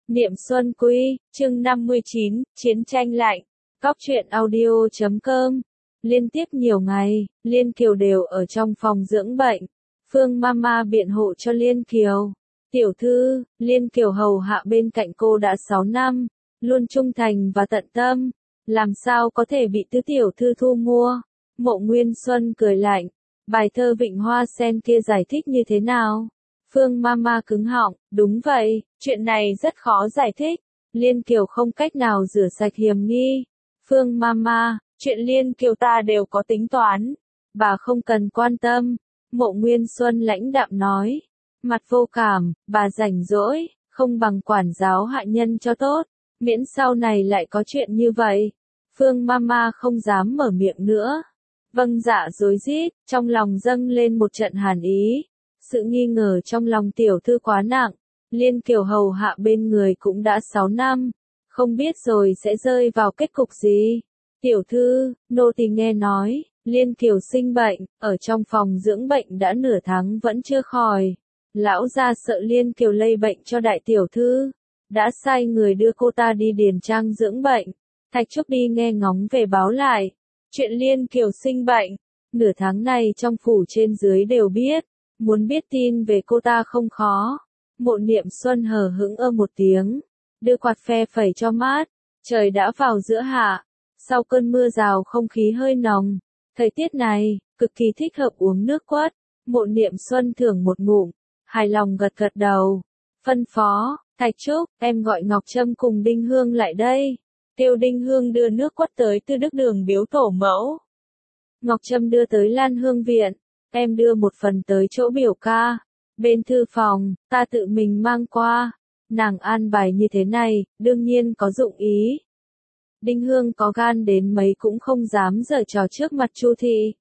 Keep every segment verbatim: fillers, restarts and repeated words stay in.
Niệm Xuân Quy, chương năm mươi chín, Chiến tranh lạnh. Cóc truyện audio chấm com. Liên tiếp nhiều ngày, Liên Kiều đều ở trong phòng dưỡng bệnh. Phương Mama biện hộ cho Liên Kiều. Tiểu thư, Liên Kiều hầu hạ bên cạnh cô đã sáu năm, luôn trung thành và tận tâm. Làm sao có thể bị tứ tiểu thư thu mua? Mộ Nguyên Xuân cười lạnh. Bài thơ Vịnh Hoa Sen kia giải thích như thế nào? Phương Mama cứng họng, đúng vậy, chuyện này rất khó giải thích. Liên Kiều không cách nào rửa sạch hiềm nghi. Phương Mama, chuyện Liên Kiều ta đều có tính toán. Bà không cần quan tâm. Mộ Nguyên Xuân lãnh đạm nói. Mặt vô cảm, bà rảnh rỗi, không bằng quản giáo hạ nhân cho tốt. Miễn sau này lại có chuyện như vậy. Phương Mama không dám mở miệng nữa. Vâng dạ rối rít, trong lòng dâng lên một trận hàn ý. Sự nghi ngờ trong lòng tiểu thư quá nặng, Liên Kiều hầu hạ bên người cũng đã sáu năm, không biết rồi sẽ rơi vào kết cục gì. Tiểu thư, nô tỳ nghe nói, Liên Kiều sinh bệnh, ở trong phòng dưỡng bệnh đã nửa tháng vẫn chưa khỏi. Lão gia sợ Liên Kiều lây bệnh cho đại tiểu thư, đã sai người đưa cô ta đi điền trang dưỡng bệnh. Thạch Trúc đi nghe ngóng về báo lại, chuyện Liên Kiều sinh bệnh, nửa tháng này trong phủ trên dưới đều biết. Muốn biết tin về cô ta không khó. Mộ Niệm Xuân hờ hững ơ một tiếng, đưa quạt phe phẩy cho mát. Trời đã vào giữa hạ, sau cơn mưa rào không khí hơi nồng. Thời tiết này, cực kỳ thích hợp uống nước quất. Mộ Niệm Xuân thưởng một ngụm, hài lòng gật gật đầu. Phân phó, Thạch Trúc, em gọi Ngọc Trâm cùng Đinh Hương lại đây. Kêu Đinh Hương đưa nước quất tới Tư Đức Đường biếu tổ mẫu. Ngọc Trâm đưa tới Lan Hương Viện. Em đưa một phần tới chỗ biểu ca. Bên thư phòng, ta tự mình mang qua. Nàng an bài như thế này, đương nhiên có dụng ý. Đinh Hương có gan đến mấy cũng không dám giở trò trước mặt Chu Thị.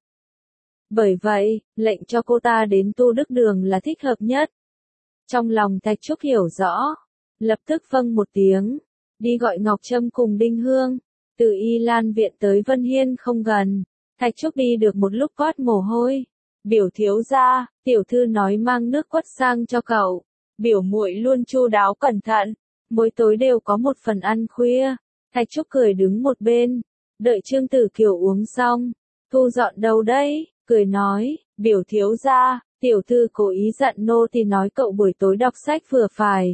Bởi vậy, lệnh cho cô ta đến Tu Đức Đường là thích hợp nhất. Trong lòng Thạch Trúc hiểu rõ. Lập tức vâng một tiếng. Đi gọi Ngọc Trâm cùng Đinh Hương. Từ Y Lan Viện tới Vân Hiên không gần. Thạch Trúc đi được một lúc quát mồ hôi. Biểu thiếu gia, tiểu thư nói mang nước quất sang cho cậu. Biểu muội luôn chu đáo cẩn thận, mỗi tối đều có một phần ăn khuya. Thạch Trúc cười đứng một bên, đợi Trương Tử Kiều uống xong. Thu dọn đâu đấy? Cười nói, biểu thiếu gia, tiểu thư cố ý giận nô thì nói cậu buổi tối đọc sách vừa phải.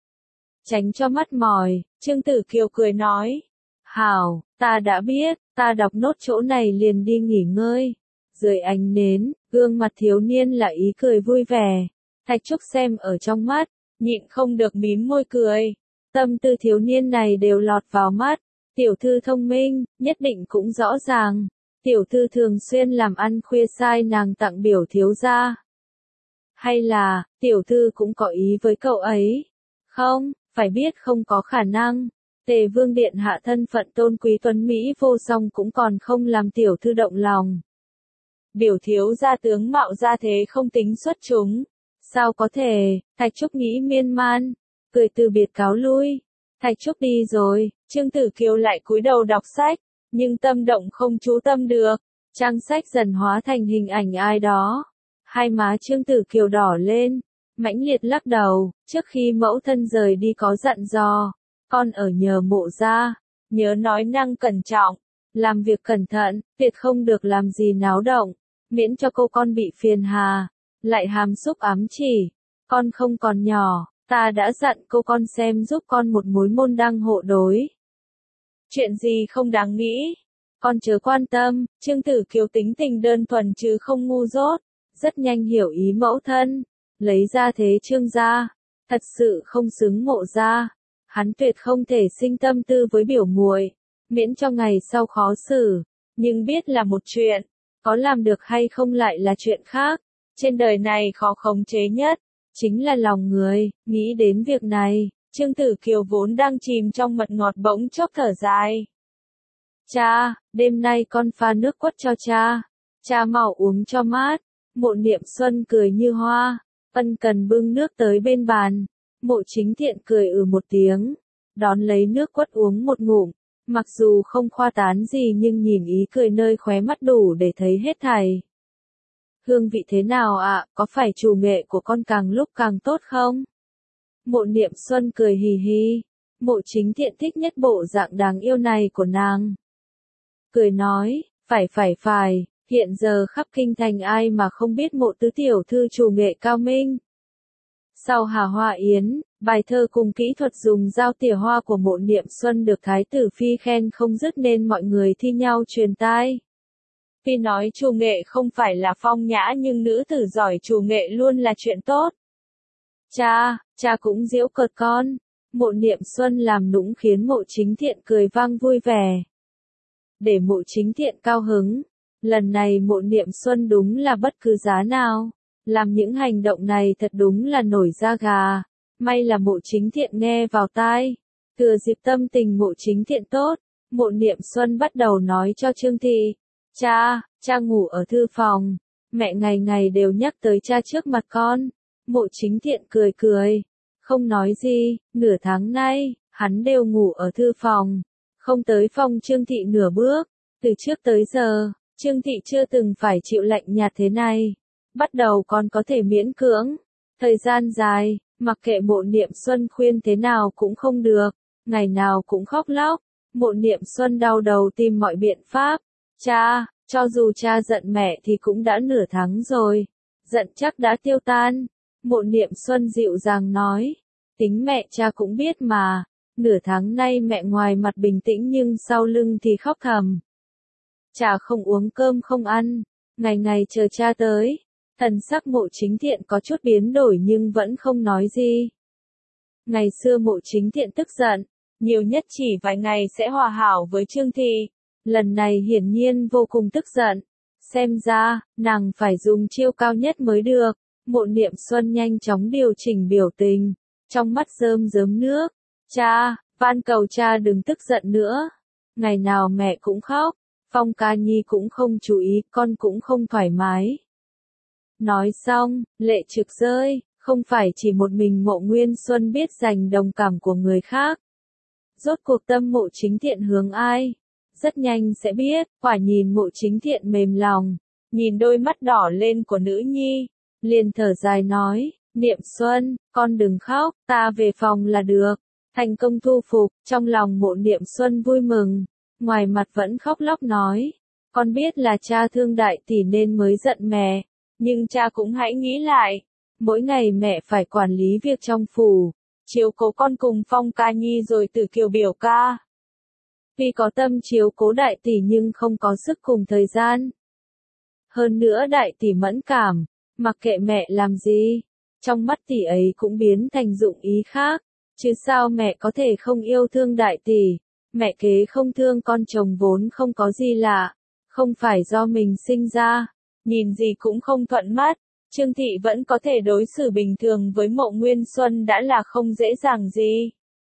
Tránh cho mắt mỏi, Trương Tử Kiều cười nói. Hảo, ta đã biết, ta đọc nốt chỗ này liền đi nghỉ ngơi. Dưới ánh nến, gương mặt thiếu niên là ý cười vui vẻ. Thạch Trúc xem ở trong mắt, nhịn không được mím môi cười. Tâm tư thiếu niên này đều lọt vào mắt. Tiểu thư thông minh, nhất định cũng rõ ràng. Tiểu thư thường xuyên làm ăn khuya sai nàng tặng biểu thiếu gia. Hay là, tiểu thư cũng có ý với cậu ấy? Không, phải biết không có khả năng. Tề Vương Điện hạ thân phận tôn quý tuấn Mỹ vô song cũng còn không làm tiểu thư động lòng. Biểu thiếu gia tướng mạo ra thế không tính xuất chúng. Sao có thể? Thạch Trúc nghĩ miên man, cười từ biệt cáo lui. Thạch Trúc đi rồi, Trương Tử Kiều lại cúi đầu đọc sách, nhưng tâm động không chú tâm được. Trang sách dần hóa thành hình ảnh ai đó. Hai má Trương Tử Kiều đỏ lên, mãnh liệt lắc đầu, trước khi mẫu thân rời đi có dặn dò, con ở nhờ Mộ gia, nhớ nói năng cẩn trọng, làm việc cẩn thận, tuyệt không được làm gì náo động. Miễn cho cô con bị phiền hà, lại hàm xúc ám chỉ, con không còn nhỏ, ta đã dặn cô con xem giúp con một mối môn đăng hộ đối. Chuyện gì không đáng nghĩ, con chớ quan tâm. Trương Tử Kiều tính tình đơn thuần chứ không ngu dốt, rất nhanh hiểu ý mẫu thân, lấy ra thế Trương gia, thật sự không xứng Mộ gia, hắn tuyệt không thể sinh tâm tư với biểu muội, miễn cho ngày sau khó xử, nhưng biết là một chuyện. Có làm được hay không lại là chuyện khác. Trên đời này khó khống chế nhất, chính là lòng người. Nghĩ đến việc này, Trương Tử Kiều vốn đang chìm trong mật ngọt bỗng chốc thở dài. Cha, đêm nay con pha nước quất cho cha. Cha mau uống cho mát. Mộ Niệm Xuân cười như hoa, ân cần bưng nước tới bên bàn. Mộ Chính Thiện cười ừ một tiếng, đón lấy nước quất uống một ngụm. Mặc dù không khoa tán gì nhưng nhìn ý cười nơi khóe mắt đủ để thấy hết thảy. Hương vị thế nào ạ, à? Có phải chủ nghệ của con càng lúc càng tốt không? Mộ Niệm Xuân cười hì hì. Mộ Chính Thiện thích nhất bộ dạng đáng yêu này của nàng. Cười nói, phải phải phải, hiện giờ khắp kinh thành ai mà không biết mộ tứ tiểu thư chủ nghệ cao minh. Sau Hà Hoa Yến, bài thơ cùng kỹ thuật dùng dao tỉa hoa của Mộ Niệm Xuân được Thái tử Phi khen không dứt nên mọi người thi nhau truyền tai. Phi nói chủ nghệ không phải là phong nhã nhưng nữ tử giỏi chủ nghệ luôn là chuyện tốt. Cha, cha cũng giễu cợt con. Mộ Niệm Xuân làm nũng khiến Mộ Chính Thiện cười vang vui vẻ. Để Mộ Chính Thiện cao hứng, lần này Mộ Niệm Xuân đúng là bất cứ giá nào. Làm những hành động này thật đúng là nổi da gà. May là Mộ Chính Thiện nghe vào tai. Thừa dịp tâm tình Mộ Chính Thiện tốt, Mộ Niệm Xuân bắt đầu nói cho Trương Thị. Cha, cha ngủ ở thư phòng. Mẹ ngày ngày đều nhắc tới cha trước mặt con. Mộ Chính Thiện cười cười. Không nói gì, nửa tháng nay, hắn đều ngủ ở thư phòng. Không tới phòng Trương Thị nửa bước. Từ trước tới giờ, Trương Thị chưa từng phải chịu lạnh nhạt thế này. Bắt đầu còn có thể miễn cưỡng. Thời gian dài, mặc kệ Mộ Niệm Xuân khuyên thế nào cũng không được. Ngày nào cũng khóc lóc. Mộ Niệm Xuân đau đầu tìm mọi biện pháp. Cha, cho dù cha giận mẹ thì cũng đã nửa tháng rồi. Giận chắc đã tiêu tan. Mộ Niệm Xuân dịu dàng nói. Tính mẹ cha cũng biết mà. Nửa tháng nay mẹ ngoài mặt bình tĩnh nhưng sau lưng thì khóc thầm. Cha không uống cơm không ăn. Ngày ngày chờ cha tới. Thần sắc Mộ Chính Thiện có chút biến đổi nhưng vẫn không nói gì. Ngày xưa Mộ Chính Thiện tức giận. Nhiều nhất chỉ vài ngày sẽ hòa hảo với Trương Thị. Lần này hiển nhiên vô cùng tức giận. Xem ra, nàng phải dùng chiêu cao nhất mới được. Mộ Niệm Xuân nhanh chóng điều chỉnh biểu tình. Trong mắt rơm rớm nước. Cha, van cầu cha đừng tức giận nữa. Ngày nào mẹ cũng khóc. Phong Ca Nhi cũng không chú ý, con cũng không thoải mái. Nói xong, lệ trực rơi. Không phải chỉ một mình Mộ Nguyên Xuân biết dành đồng cảm của người khác. Rốt cuộc tâm Mộ Chính Thiện hướng ai? Rất nhanh sẽ biết. Quả nhìn Mộ Chính Thiện mềm lòng. Nhìn đôi mắt đỏ lên của nữ nhi. Liền thở dài nói, Niệm Xuân, con đừng khóc, ta về phòng là được. Thành công thu phục, trong lòng Mộ Niệm Xuân vui mừng. Ngoài mặt vẫn khóc lóc nói, con biết là cha thương đại tỷ nên mới giận mẹ. Nhưng cha cũng hãy nghĩ lại, mỗi ngày mẹ phải quản lý việc trong phủ, chiếu cố con cùng Phong Ca Nhi rồi Tử Kiều biểu ca. Vì có tâm chiếu cố đại tỷ nhưng không có sức cùng thời gian. Hơn nữa đại tỷ mẫn cảm. Mặc kệ mẹ làm gì, trong mắt tỷ ấy cũng biến thành dụng ý khác, chứ sao mẹ có thể không yêu thương đại tỷ, mẹ kế không thương con chồng vốn không có gì lạ, không phải do mình sinh ra, nhìn gì cũng không thuận mắt, Trương Thị vẫn có thể đối xử bình thường với Mộ Nguyên Xuân đã là không dễ dàng gì.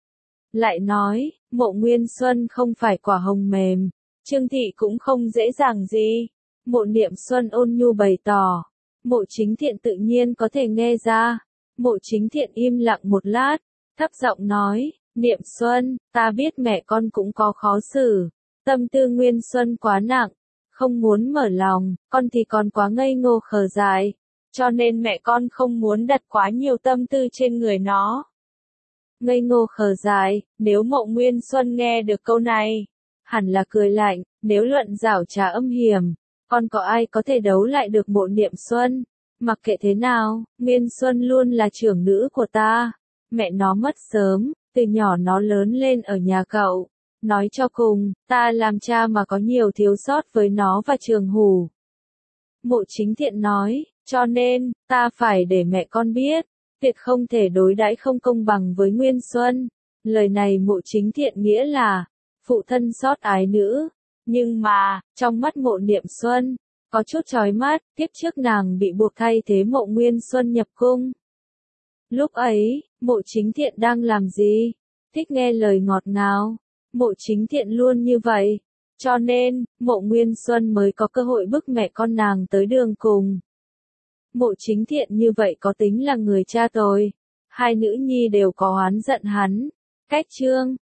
Lại nói, Mộ Nguyên Xuân không phải quả hồng mềm, Trương Thị cũng không dễ dàng gì, Mộ Niệm Xuân ôn nhu bày tỏ. Mộ Chính Thiện tự nhiên có thể nghe ra. Mộ Chính Thiện im lặng một lát, thấp giọng nói, Niệm Xuân, ta biết mẹ con cũng có khó xử. Tâm tư Nguyên Xuân quá nặng, không muốn mở lòng, con thì còn quá ngây ngô khờ dại. Cho nên mẹ con không muốn đặt quá nhiều tâm tư trên người nó. Ngây ngô khờ dại, nếu Mộ Nguyên Xuân nghe được câu này, hẳn là cười lạnh, nếu luận giảo trá âm hiểm. Còn có ai có thể đấu lại được Mộ Niệm Xuân? Mặc kệ thế nào, Nguyên Xuân luôn là trưởng nữ của ta. Mẹ nó mất sớm, từ nhỏ nó lớn lên ở nhà cậu. Nói cho cùng, ta làm cha mà có nhiều thiếu sót với nó và Trường Hủ. Mộ Chính Thiện nói, cho nên, ta phải để mẹ con biết, việc không thể đối đãi không công bằng với Nguyên Xuân. Lời này Mộ Chính Thiện nghĩa là, phụ thân xót ái nữ. Nhưng mà, trong mắt Mộ Niệm Xuân, có chút chói mắt, tiếp trước nàng bị buộc thay thế Mộ Nguyên Xuân nhập cung. Lúc ấy, Mộ Chính Thiện đang làm gì? Thích nghe lời ngọt ngào. Mộ Chính Thiện luôn như vậy. Cho nên, Mộ Nguyên Xuân mới có cơ hội bức mẹ con nàng tới đường cùng. Mộ Chính Thiện như vậy có tính là người cha tồi. Hai nữ nhi đều có oán giận hắn. Cách chương